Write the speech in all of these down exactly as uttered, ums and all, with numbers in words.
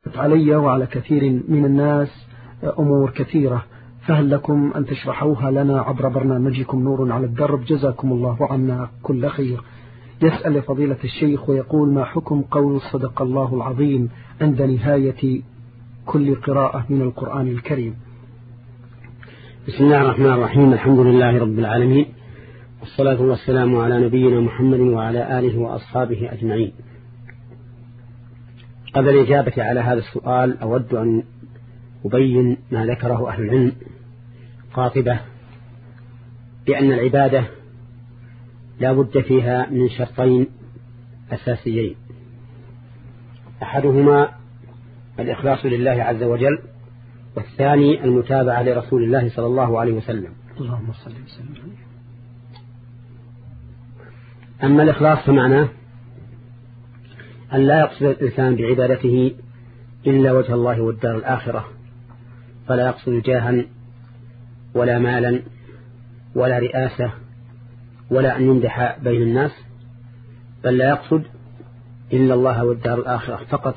علي وعلى كثير من الناس أمور كثيرة، فهل لكم أن تشرحوها لنا عبر برنامجكم نور على الدرب؟ جزاكم الله عنا كل خير. يسأل فضيلة الشيخ ويقول: ما حكم قول صدق الله العظيم عند نهاية كل قراءة من القرآن الكريم؟ بسم الله الرحمن الرحيم. الحمد لله رب العالمين، والصلاة والسلام على نبينا محمد وعلى آله وأصحابه أجمعين. قبل الإجابة على هذا السؤال أود أن أبين ما ذكره أهل العلم قاطبة، بأن العبادة لا بد فيها من شرطين أساسيين: أحدهما الإخلاص لله عز وجل، والثاني المتابعة لرسول الله صلى الله عليه وسلم. اللهم صل وسلم. أما الإخلاص فمعناه أن لا يقصد الإنسان بعبادته إلا وجه الله والدار الآخرة، فلا يقصد جاها ولا مالا ولا رئاسة ولا أن يمدح بين الناس، بل لا يقصد إلا الله والدار الآخرة فقط.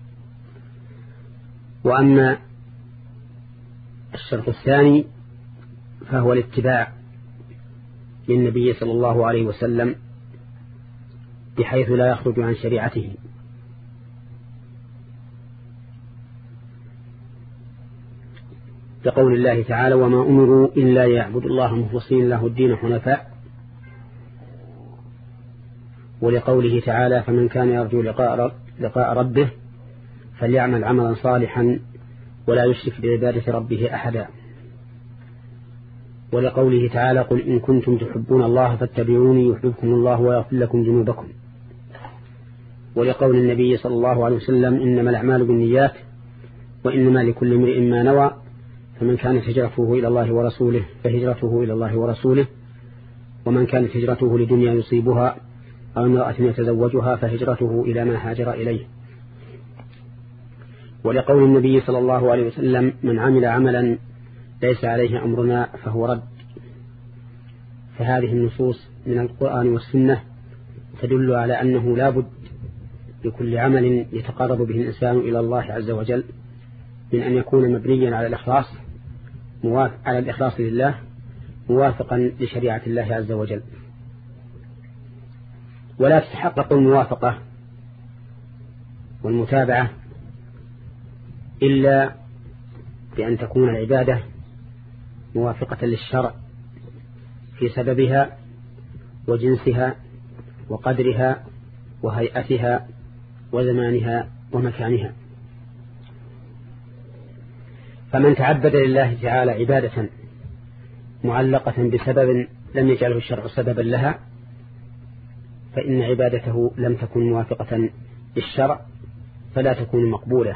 وأما الشرط الثاني فهو الاتباع للنبي صلى الله عليه وسلم بحيث لا يخرج عن شريعته، كقول الله تعالى: وما أمروا إلا ليعبدوا الله مخلصين له الدين حنفاء، ولقوله تعالى: فمن كان يرجو لقاء, لقاء ربه فليعمل عملا صالحا ولا يشرك بعبادة ربه أحدا، ولقوله تعالى: قل إن كنتم تحبون الله فاتبعوني يحببكم الله ويغفر لكم ذنوبكم، ولقول النبي صلى الله عليه وسلم: إنما الأعمال بالنيات وإنما لكل امرئ ما نوى، فمن كانت هجرته إلى الله ورسوله فهجرته إلى الله ورسوله، ومن كانت هجرته لدنيا يصيبها أو امرأة يتزوجها فهجرته إلى ما هاجر إليه. ولقول النبي صلى الله عليه وسلم: من عمل عملا ليس عليه أمرنا فهو رد. فهذه النصوص من القرآن والسنة تدل على أنه لا بد لكل عمل يتقرب به الإنسان إلى الله عز وجل من أن يكون مبنيا على الإخلاص على الإخلاص لله موافقا لشريعة الله عز وجل. ولا تتحقق الموافقة والمتابعة إلا بأن تكون العبادة موافقة للشرع في سببها وجنسها وقدرها وهيئتها وزمانها ومكانها. فمن تعبد لله تعالى عبادة معلقة بسبب لم يجعله الشرع سببا لها فإن عبادته لم تكن موافقة للشرع فلا تكون مقبولة.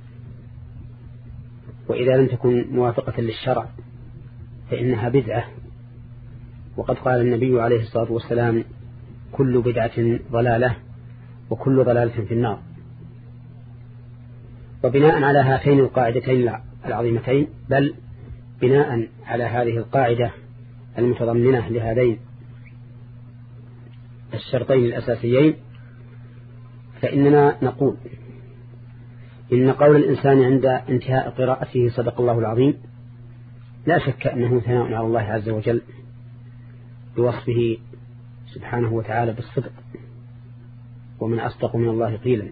وإذا لم تكن موافقة للشرع فإنها بدعة، وقد قال النبي عليه الصلاة والسلام: كل بدعة ضلالة وكل ضلالة في النار. وبناء على هاتين القاعدتين العظيمتين، بل بناء على هذه القاعدة المتضمنة لهذين الشرطين الأساسيين، فإننا نقول إن قول الإنسان عند انتهاء قراءته صدق الله العظيم لا شك أنه ثناء على الله عز وجل بوصفه سبحانه وتعالى بالصدق، ومن أصدق من الله قيلا.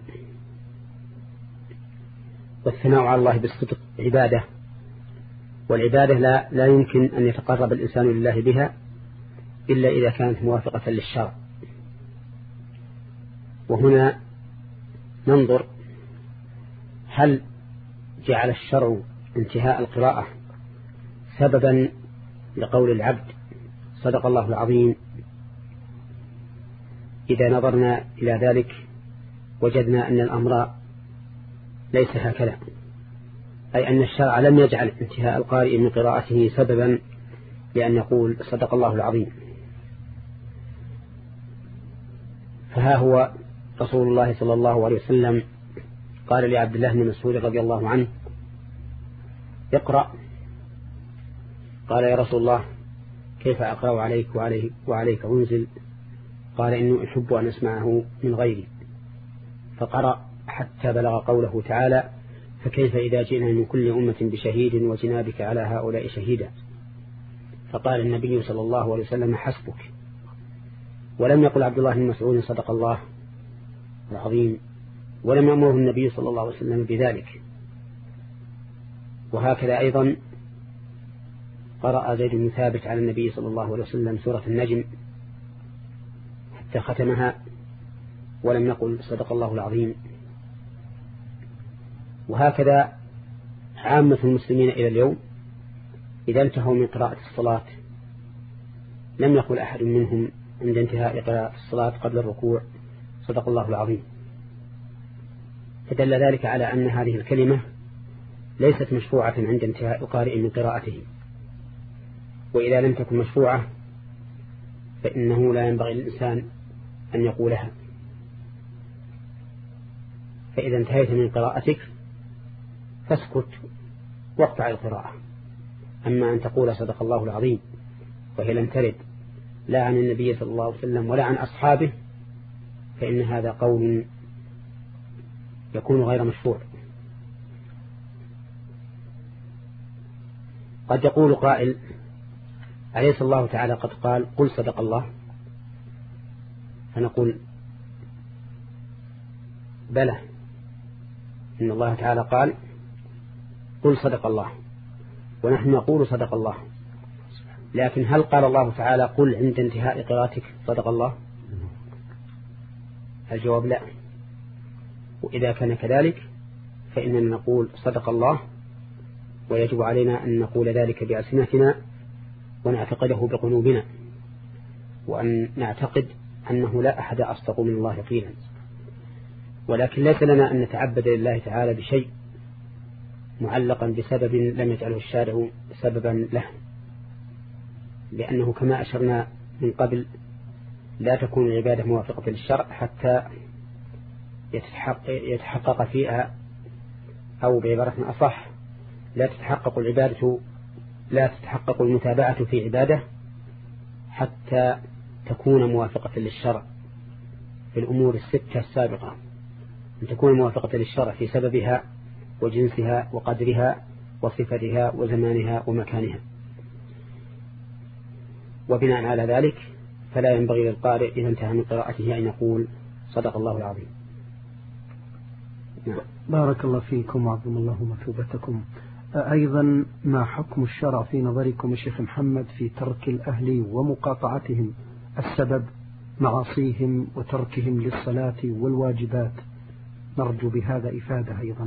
والثناء على الله بالصدق عبادة، والعبادة لا, لا يمكن أن يتقرب الإنسان لله بها إلا إذا كانت موافقة للشرع. وهنا ننظر هل جعل الشرع انتهاء القراءة سببا لقول العبد صدق الله العظيم. إذا نظرنا إلى ذلك وجدنا أن الأمر ليس هكذا، أي أن الشرع لم يجعل انتهاء القارئ من قراءته سببا لأن يقول صدق الله العظيم. فها هو رسول الله صلى الله عليه وسلم قال لعبد الله بن مسعود رضي الله عنه: اقرأ. قال: يا رسول الله كيف أقرأ عليك وعليك, وعليك أنزل؟ قال: إني أحب أن أسمعه من غيري. فقرأ حتى بلغ قوله تعالى: فكيف إذا جئنا من كل أمة بشهيد وجنابك على هؤلاء شهيدا؟ فقال النبي صلى الله عليه وسلم حسبك. ولم يقل عبد الله بن مسعود صدق الله العظيم، ولم يأمره النبي صلى الله عليه وسلم بذلك. وهكذا أيضا قرأ زيد بن ثابت على النبي صلى الله عليه وسلم سورة النجم حتى ختمها ولم يقل صدق الله العظيم. وهكذا عامة المسلمين إلى اليوم إذا انتهوا من قراءة الصلاة لم يقل أحد منهم عند انتهاء قراءة الصلاة قبل الركوع صدق الله العظيم. فدل ذلك على أن هذه الكلمة ليست مشروعة عند انتهاء القارئ من قراءته، وإذا لم تكن مشروعة فإنه لا ينبغي للإنسان أن يقولها. فإذا انتهيت من قراءتك فاسكت واقطع القراءة. أما أن تقول صدق الله العظيم وهي لم ترد لا عن النبي صلى الله عليه وسلم ولا عن أصحابه فإن هذا قول يكون غير مشروع. قد يقول قائل أليس الله تعالى قد قال قل صدق الله؟ فنقول بلى، إن الله تعالى قال قل صدق الله ونحن نقول صدق الله، لكن هل قال الله تعالى قل عند انتهاء قراءتك صدق الله؟ الجواب لا. وإذا كان كذلك فإننا نقول صدق الله، ويجب علينا أن نقول ذلك بألسنتنا ونعتقده بقلوبنا، وأن نعتقد أنه لا أحد أصدق من الله قيلا. ولكن ليس لنا أن نتعبد لله تعالى بشيء معلقا بسبب لم يجعله الشارع سببا له، لأنه كما أشرنا من قبل لا تكون العبادة موافقة للشرع حتى يتحقق فيها، أو بعبارة أصح لا تتحقق العبادة لا تتحقق المتابعة في عبادة حتى تكون موافقة للشرع في الأمور الستة السابقة، أن تكون موافقة للشرع في سببها وجنسها وقدرها وصفتها وزمانها ومكانها. وبناء على ذلك فلا ينبغي للقارئ إذا انتهى من قراءته أن يقول صدق الله العظيم. نعم. بارك الله فيكم وعظم الله مثوبتكم. أيضا ما حكم الشرع في نظركم الشيخ محمد في ترك الأهل ومقاطعتهم السبب معاصيهم وتركهم للصلاة والواجبات؟ نرجو بهذا إفادة أيضا.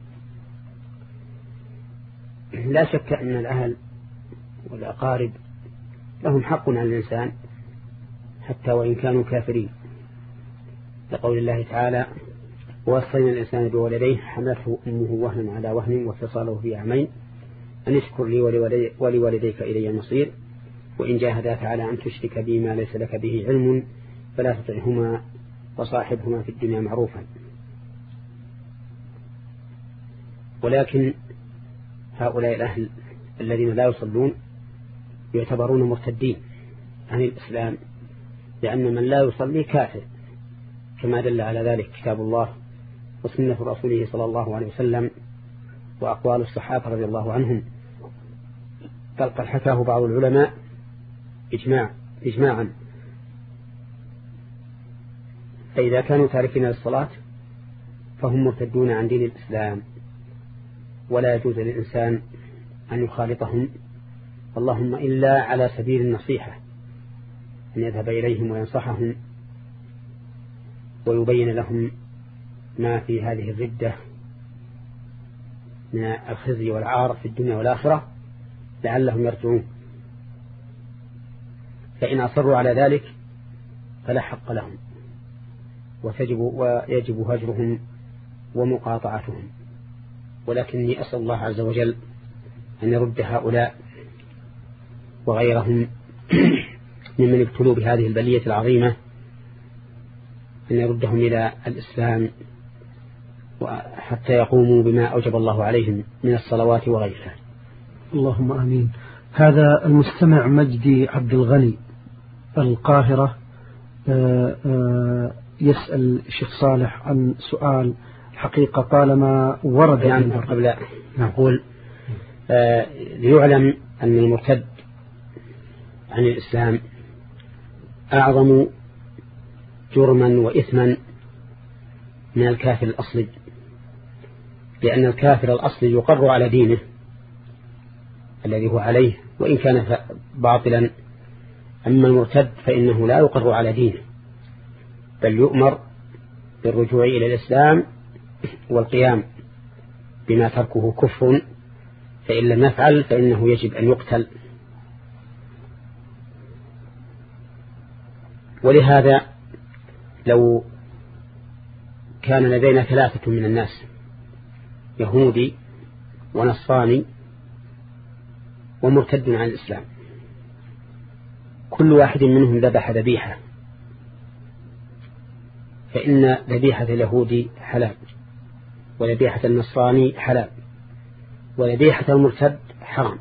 لا شك أن الأهل والأقارب لهم حق على الإنسان حتى وإن كانوا كافرين، لقول الله تعالى ووصينا الإنسان بولديه حملته أمه وهنا على وهن وفصاله في عامين أن اشكر لي ولوالديك إلي المصير وإن جاهداك على أن تشرك بي ما ليس لك به علم فلا تطعهما وصاحبهما في الدنيا معروفا. ولكن هؤلاء الأهل الذين لا يصلون يعتبرون مرتدين عن الإسلام، لأن من لا يصلي كافر، كما دل على ذلك كتاب الله وسنة رسوله صلى الله عليه وسلم وأقوال الصحابة رضي الله عنهم، بل قد حكاه بعض العلماء إجماع إجماعا. فإذا كانوا تاركين للصلاة فهم مرتدون عن دين الإسلام، ولا يجوز للإنسان أن يخالطهم، اللهم إلا على سبيل النصيحة، أن يذهب إليهم وينصحهم ويبين لهم ما في هذه الردة من الخزي والعار في الدنيا والآخرة لعلهم يرجعون. فإن أصروا على ذلك فلا حق لهم، وتجب ويجب هجرهم ومقاطعتهم. ولكني أسأل الله عز وجل أن يرد هؤلاء وغيرهم ممن ابتلوا بهذه البلية العظيمة، أن يردهم إلى الإسلام حتى يقوموا بما أوجب الله عليهم من الصلوات وغيرها. اللهم آمين. هذا المستمع مجدي عبد الغني القاهرة يسأل الشيخ صالح عن سؤال حقيقة طالما ورد نعم قبل نقول آه ليعلم أن المرتد عن الإسلام أعظم جرما وإثما من الكافر الأصلي، لأن الكافر الأصلي يقر على دينه الذي هو عليه وإن كان باطلا، أما المرتد فإنه لا يقر على دينه بل يؤمر بالرجوع إلى الإسلام والقيام بما تركه كفر، فإن لم يفعل فإنه يجب أن يقتل. ولهذا لو كان لدينا ثلاثة من الناس يهودي ونصراني ومرتد عن الإسلام، كل واحد منهم ذبح ذبيحة، فإن ذبيحة اليهودي حلال وذبيحة النصراني حلال وذبيحة المرتد حرام.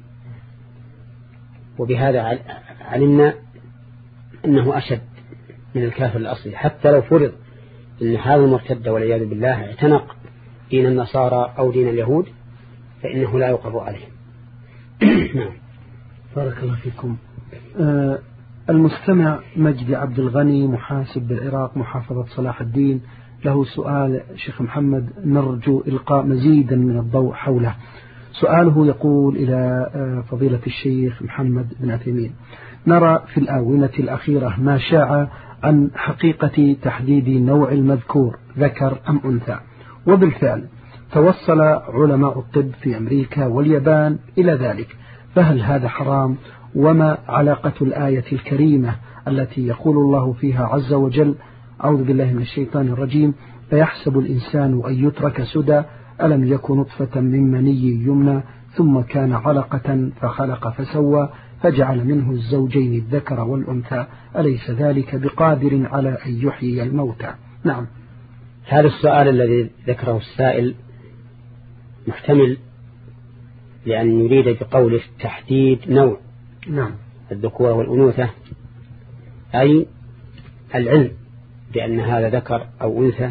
وبهذا علمنا أنه أشد من الكافر الأصلي، حتى لو فرض أن هذا المرتد والعياذ بالله اعتنق دين النصارى أو دين اليهود فإنه لا يقر عليه. نعم. بارك الله فيكم. آه المستمع مجدي عبد الغني محاسب بالعراق محافظة صلاح الدين له سؤال شيخ محمد نرجو إلقاء مزيدا من الضوء حوله. سؤاله يقول إلى فضيلة الشيخ محمد بن عثيمين: نرى في الآونة الأخيرة ما شاع عن حقيقة تحديد نوع المذكور ذكر أم أنثى، وبالفعل توصل علماء الطب في أمريكا واليابان إلى ذلك، فهل هذا حرام؟ وما علاقة الآية الكريمة التي يقول الله فيها عز وجل: أعوذ بالله من الشيطان الرجيم، فيحسب الإنسان أن يترك سدى ألم يكن نطفة من مني يمنى ثم كان علقة فخلق فسوى فجعل منه الزوجين الذكر والأنثى أليس ذلك بقادر على أن يحيي الموتى؟ نعم. هذا السؤال الذي ذكره السائل محتمل، لأن يريد بقوله تحديد نوع نعم الذكورة والأنوثة، أي العلم بأن هذا ذكر أو أنثى،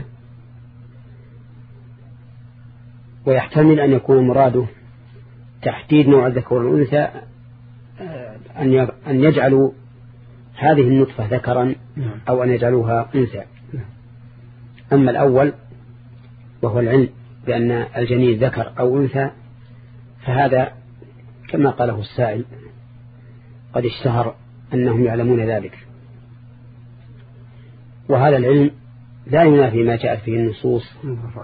ويحتمل أن يكون مراده تحديد نوع الذكر والأنثى أن يجعلوا هذه النطفة ذكرا أو أن يجعلوها أنثى. أما الأول وهو العلم بأن الجنين ذكر أو أنثى فهذا كما قاله السائل قد اشتهر أنهم يعلمون ذلك، وهذا العلم لا ينافي ما جاءت فيه النصوص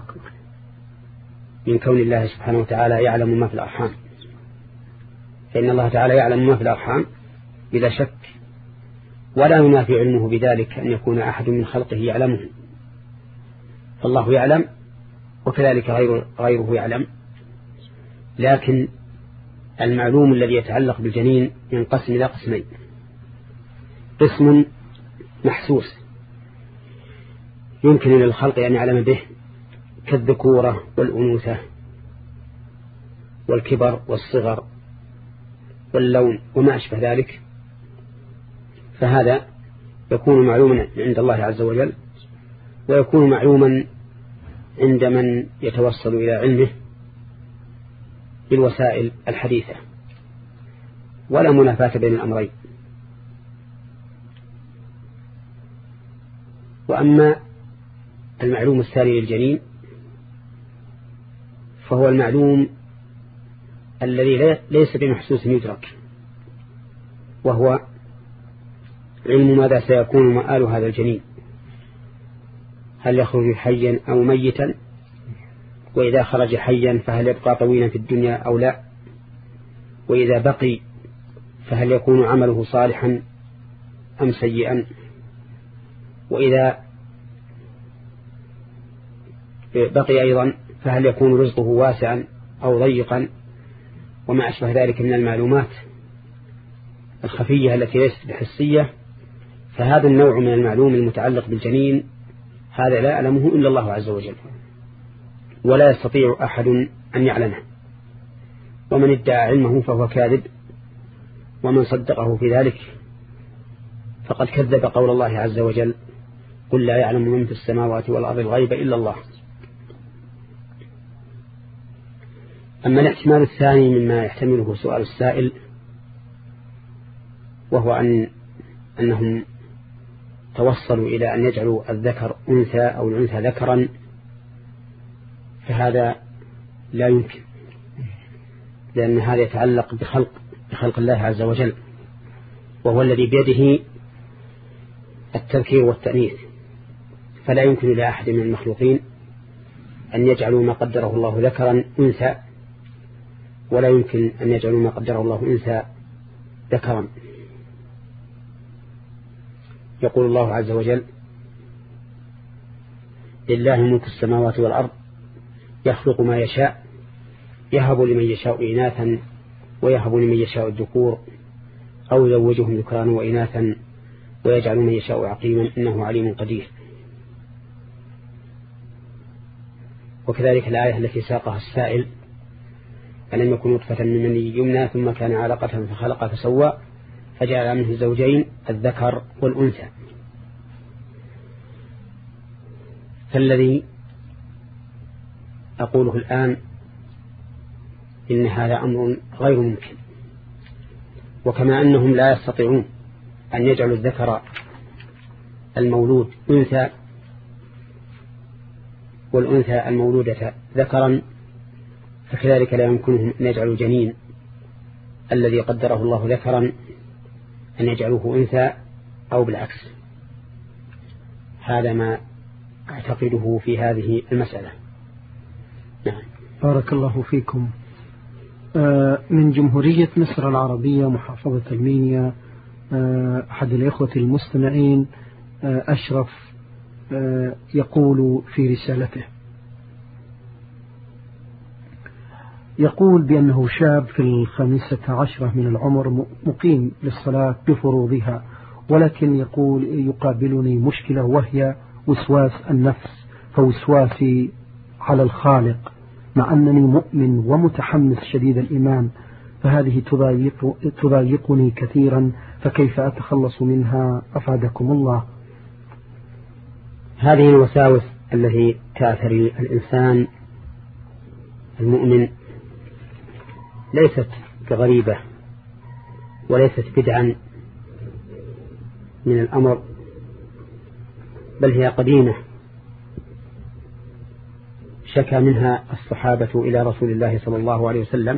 من كون الله سبحانه وتعالى يعلم ما في الأرحام، فإن الله تعالى يعلم ما في الأرحام بلا شك، ولا ينافي علمه بذلك أن يكون أحد من خلقه يعلمه، فالله يعلم وكذلك غيره, غيره يعلم. لكن المعلوم الذي يتعلق بالجنين ينقسم إلى قسمين: قسم محسوس يمكن للخلق أن يعلم به كالذكورة والأنوثة والكبر والصغر واللون وما أشبه ذلك، فهذا يكون معلوما عند الله عز وجل، ويكون معلوما عند من يتوصل إلى علمه بالوسائل الحديثة، ولا منافاة بين الأمرين. وأما المعلوم الثاني للجنين فهو المعلوم الذي ليس بمحسوس يدرك، وهو علم ماذا سيكون مآل هذا الجنين، هل يخرج حيا أو ميتا، وإذا خرج حيا فهل يبقى طويلا في الدنيا أو لا، وإذا بقي فهل يكون عمله صالحا أم سيئا، وإذا بقي أيضا فهل يكون رزقه واسعا أو ضيقا، وما أشبه ذلك من المعلومات الخفية التي ليست بحسية. فهذا النوع من المعلوم المتعلق بالجنين هذا لا يعلمه إلا الله عز وجل، ولا يستطيع أحد أن يعلمه، ومن ادعى علمه فهو كاذب، ومن صدقه في ذلك فقد كذب قول الله عز وجل: قل لا يعلم من في السماوات والأرض الغيب إلا الله. أما الاحتمال الثاني مما يحتمله سؤال السائل، وهو أن أنهم توصلوا إلى أن يجعلوا الذكر أنثى أو الأنثى ذكرا، فهذا لا يمكن، لأن هذا يتعلق بخلق بخلق الله عز وجل، وهو الذي بيده التذكير والتأنيث، فلا يمكن لأحد من المخلوقين أن يجعلوا ما قدره الله ذكرا أنثى، ولا يمكن أن يجعلوا ما قدره الله أنثى ذكرا. يقول الله عز وجل: لله ملك السماوات والأرض يخلق ما يشاء يهب لمن يشاء إناثا ويهب لمن يشاء الذكور أو يزوجهم ذكرانا وإناثا ويجعل من يشاء عقيما إنه عليم قدير. وكذلك الآية التي ساقها السائل: ألم يكن نطفة من مني يمنى ثم كان علقة فخلق فسوى فجعل منه الزوجين الذكر والأنثى. فالذي أقوله الآن إن هذا أمر غير ممكن، وكما أنهم لا يستطيعون أن يجعلوا الذكر المولود أنثى والأنثى المولودة ذكرا، فكذلك لا يمكنهم أن يجعلوا جنين الذي قدره الله ذكرا أن يجعلوه أنثى أو بالعكس. هذا ما أعتقده في هذه المسألة. نعم. بارك الله فيكم. من جمهورية مصر العربية محافظة المنيا، أحد الإخوة المستمعين أشرف يقول في رسالته، يقول بأنه شاب في الخامسة عشرة من العمر مقيم للصلاة بفروضها، ولكن يقول يقابلني مشكلة وهي وسواس النفس، فوسواسي على الخالق مع أنني مؤمن ومتحمس شديد الإيمان، فهذه تضايق تضايقني كثيرا، فكيف أتخلص منها أفادكم الله؟ هذه الوساوس التي تأثر الإنسان المؤمن ليست كغريبة وليست بدعا من الأمر، بل هي قديمة شكى منها الصحابة إلى رسول الله صلى الله عليه وسلم،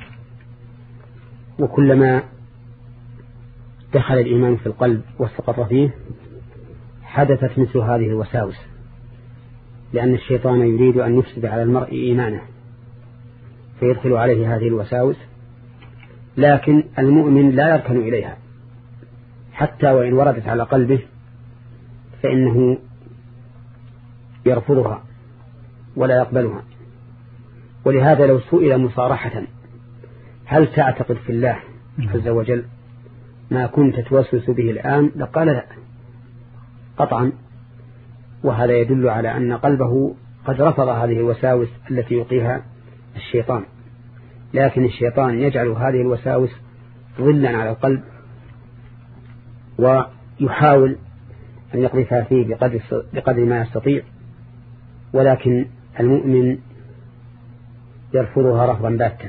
وكلما دخل الإيمان في القلب واستقر فيه حدثت مثل هذه الوساوس، لأن الشيطان يريد أن يفسد على المرء إيمانه فيدخل عليه هذه الوساوس، لكن المؤمن لا يركن إليها حتى وإن وردت على قلبه فإنه يرفضها ولا يقبلها. ولهذا لو سئل مصارحة هل تعتقد في الله عز وجل ما كنت توسوس به الآن لقال لا قطعا، وهذا يدل على أن قلبه قد رفض هذه الوساوس التي يلقيها الشيطان، لكن الشيطان يجعل هذه الوساوس ظلا على القلب ويحاول أن يقذفها فيه بقدر, بقدر ما يستطيع، ولكن المؤمن يرفضها رفضا باتا.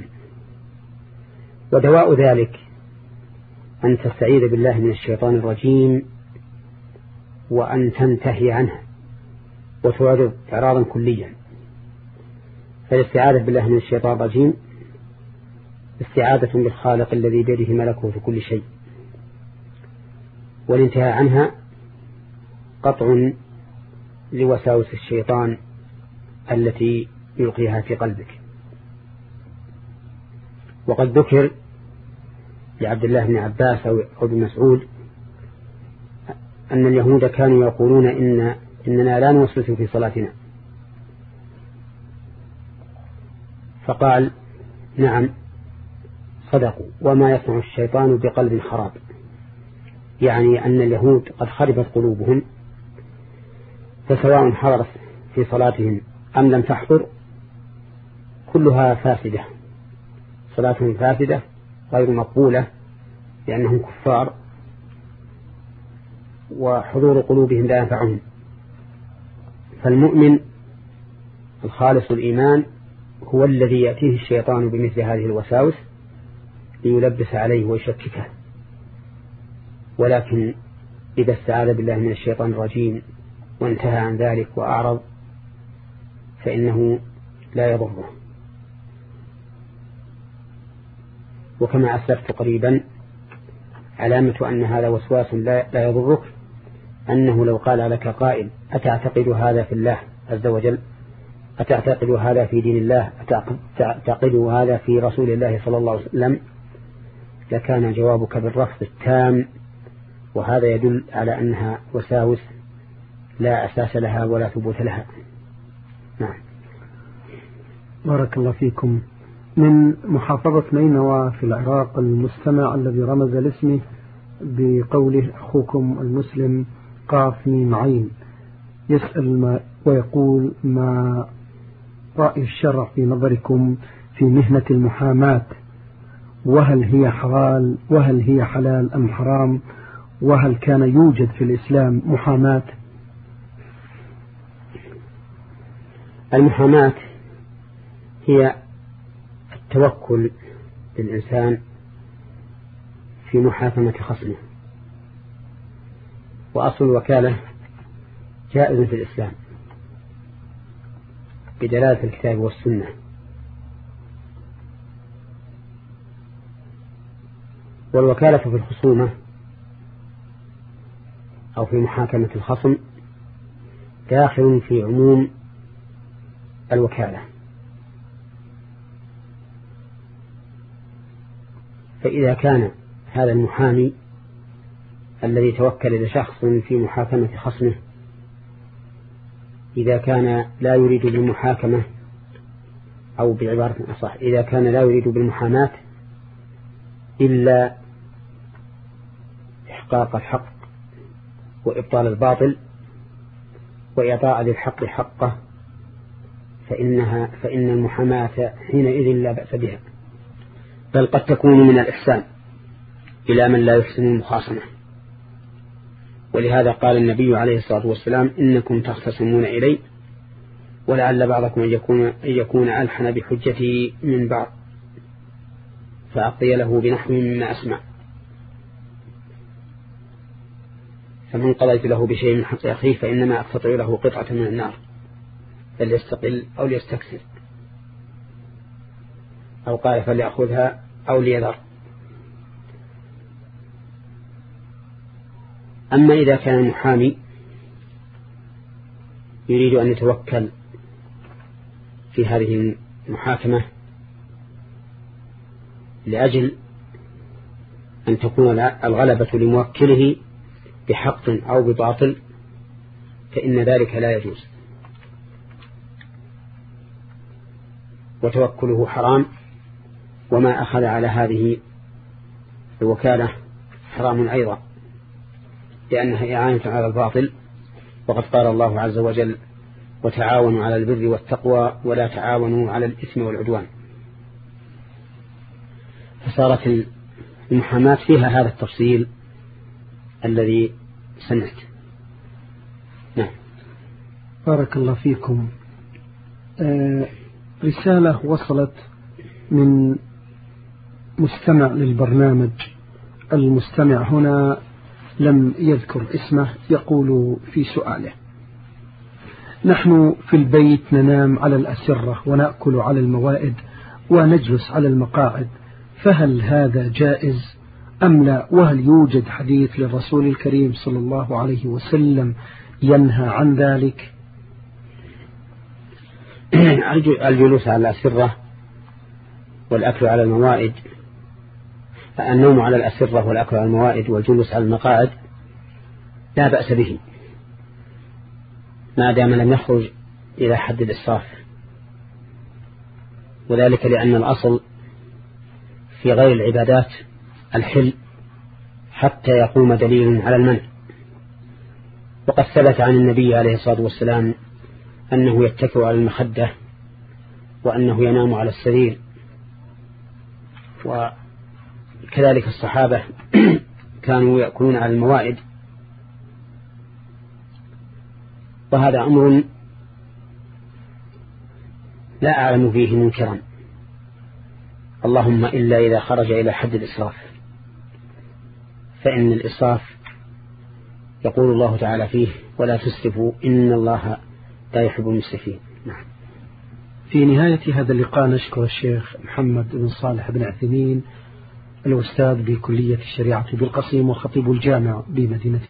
ودواء ذلك أن تستعيذ بالله من الشيطان الرجيم وأن تنتهي عنه وتعرض إعراضا كليا. فالاستعاذة بالله من الشيطان الرجيم استعاذة بالخالق الذي بيده ملكه في كل شيء، والانتهاء عنها قطع لوساوس الشيطان التي يلقيها في قلبك. وقد ذكر لعبد الله بن عباس أو ابن مسعود أن اليهود كانوا يقولون إن إننا لا نوسوس في صلاتنا، فقال نعم صدقوا وما يصنع الشيطان بقلب خراب، يعني أن اليهود قد خربت قلوبهم، فسواء حضرت في صلاتهم أم لم تحضر كلها فاسدة، صلاتهم فاسدة غير مقبولة لأنهم كفار وحضور قلوبهم لا ينفعهم. فالمؤمن الخالص الإيمان هو الذي يأتيه الشيطان بمثل هذه الوساوس ليلبس عليه ويشككه، ولكن إذا استعاذ بالله من الشيطان الرجيم وانتهى عن ذلك وأعرض فإنه لا يضره. وكما أسلفت قريبا علامة أن هذا وسواس لا يضرك أنه لو قال لك قائل أتعتقد هذا في الله عز وجل، أتعتقد هذا في دين الله، أتعتقد هذا في رسول الله صلى الله عليه وسلم، لكان جوابك بالرفض التام، وهذا يدل على أنها وساوس لا أساس لها ولا ثبوت لها. نعم. بارك الله فيكم. من محافظة نينوى في العراق المستمع الذي رمز لاسمه بقوله أخوكم المسلم قاف ميم عين يسأل ما ويقول: ما رأي الشرع في نظركم في مهنة المحاماة؟ وهل هي حلال وهل هي حلال أم حرام؟ وهل كان يوجد في الإسلام محاماة؟ المحاماة هي التوكل للإنسان في محاكمة خصمه، وأصل الوكالة جائز في الإسلام بدلالة الكتاب والسنة. والوكالة في الخصومة أو في محاكمة الخصم داخل في عموم الوكالة، فإذا كان هذا المحامي الذي توكل لشخص في محاكمة خصمه إذا كان لا يريد بالمحاكمة، أو بعبارة أصح إذا كان لا يريد بالمحاماة إلا إحقاق الحق وإبطال الباطل وإعطاء للحق حقه، فإنها فإن المحاماة حينئذ لا بأس بها، بل قد تكون من الإحسان إلى من لا يحسن المخاصمة. ولهذا قال النبي عليه الصلاة والسلام: إنكم تختصمون إلي ولعل بعضكم أن يكون, أن يكون ألحن بحجته من بعض فأقضي له بنحو مما أسمع، فمن قضيت له بشيء من حق أخيه فإنما أقتطع له قطعة من النار فليستقل أو ليستكثر، أو قال فليأخذها أو ليذر. أما إذا كان المحامي يريد أن يتوكل في هذه المحاكمة لأجل أن تكون الغلبة لموكله بحق أو بباطل فإن ذلك لا يجوز، وتوكله حرام، وما أخذ على هذه الوكالة حرام أيضا، لأنها إعانة على الباطل، وقد قال الله عز وجل: وتعاونوا على البر والتقوى ولا تعاونوا على الإثم والعدوان. فصارت المحاماة فيها هذا التفصيل الذي سمعت. نعم. بارك الله فيكم. آه رسالة وصلت من مستمع للبرنامج. المستمع هنا لم يذكر اسمه، يقول في سؤاله: نحن في البيت ننام على الأسرة ونأكل على الموائد ونجلس على المقاعد، فهل هذا جائز أم لا؟ وهل يوجد حديث للرسول الكريم صلى الله عليه وسلم ينهى عن ذلك؟ الجلوس على الأسرة والأكل على الموائد، النوم على الأسرة والأكل على الموائد والجلوس على المقاعد لا بأس به ما دام لم يخرج إلى حد الإسراف، وذلك لأن الأصل في غير العبادات الحل حتى يقوم دليل على المنع. وقد ثبت عن النبي عليه الصلاة والسلام أنه يتكئ على المخدة وأنه ينام على السرير، وكذلك الصحابة كانوا يأكلون على الموائد، وهذا أمر لا أعلم فيه منكرا، اللهم إلا إذا خرج إلى حد الإسراف، فإن الإسراف يقول الله تعالى فيه ولا تسرفوا إن الله لا يحب المسرفين. نعم. في نهاية هذا اللقاء نشكر الشيخ محمد بن صالح بن عثيمين الأستاذ بكلية الشريعة بالقصيم وخطيب الجامع بمدينة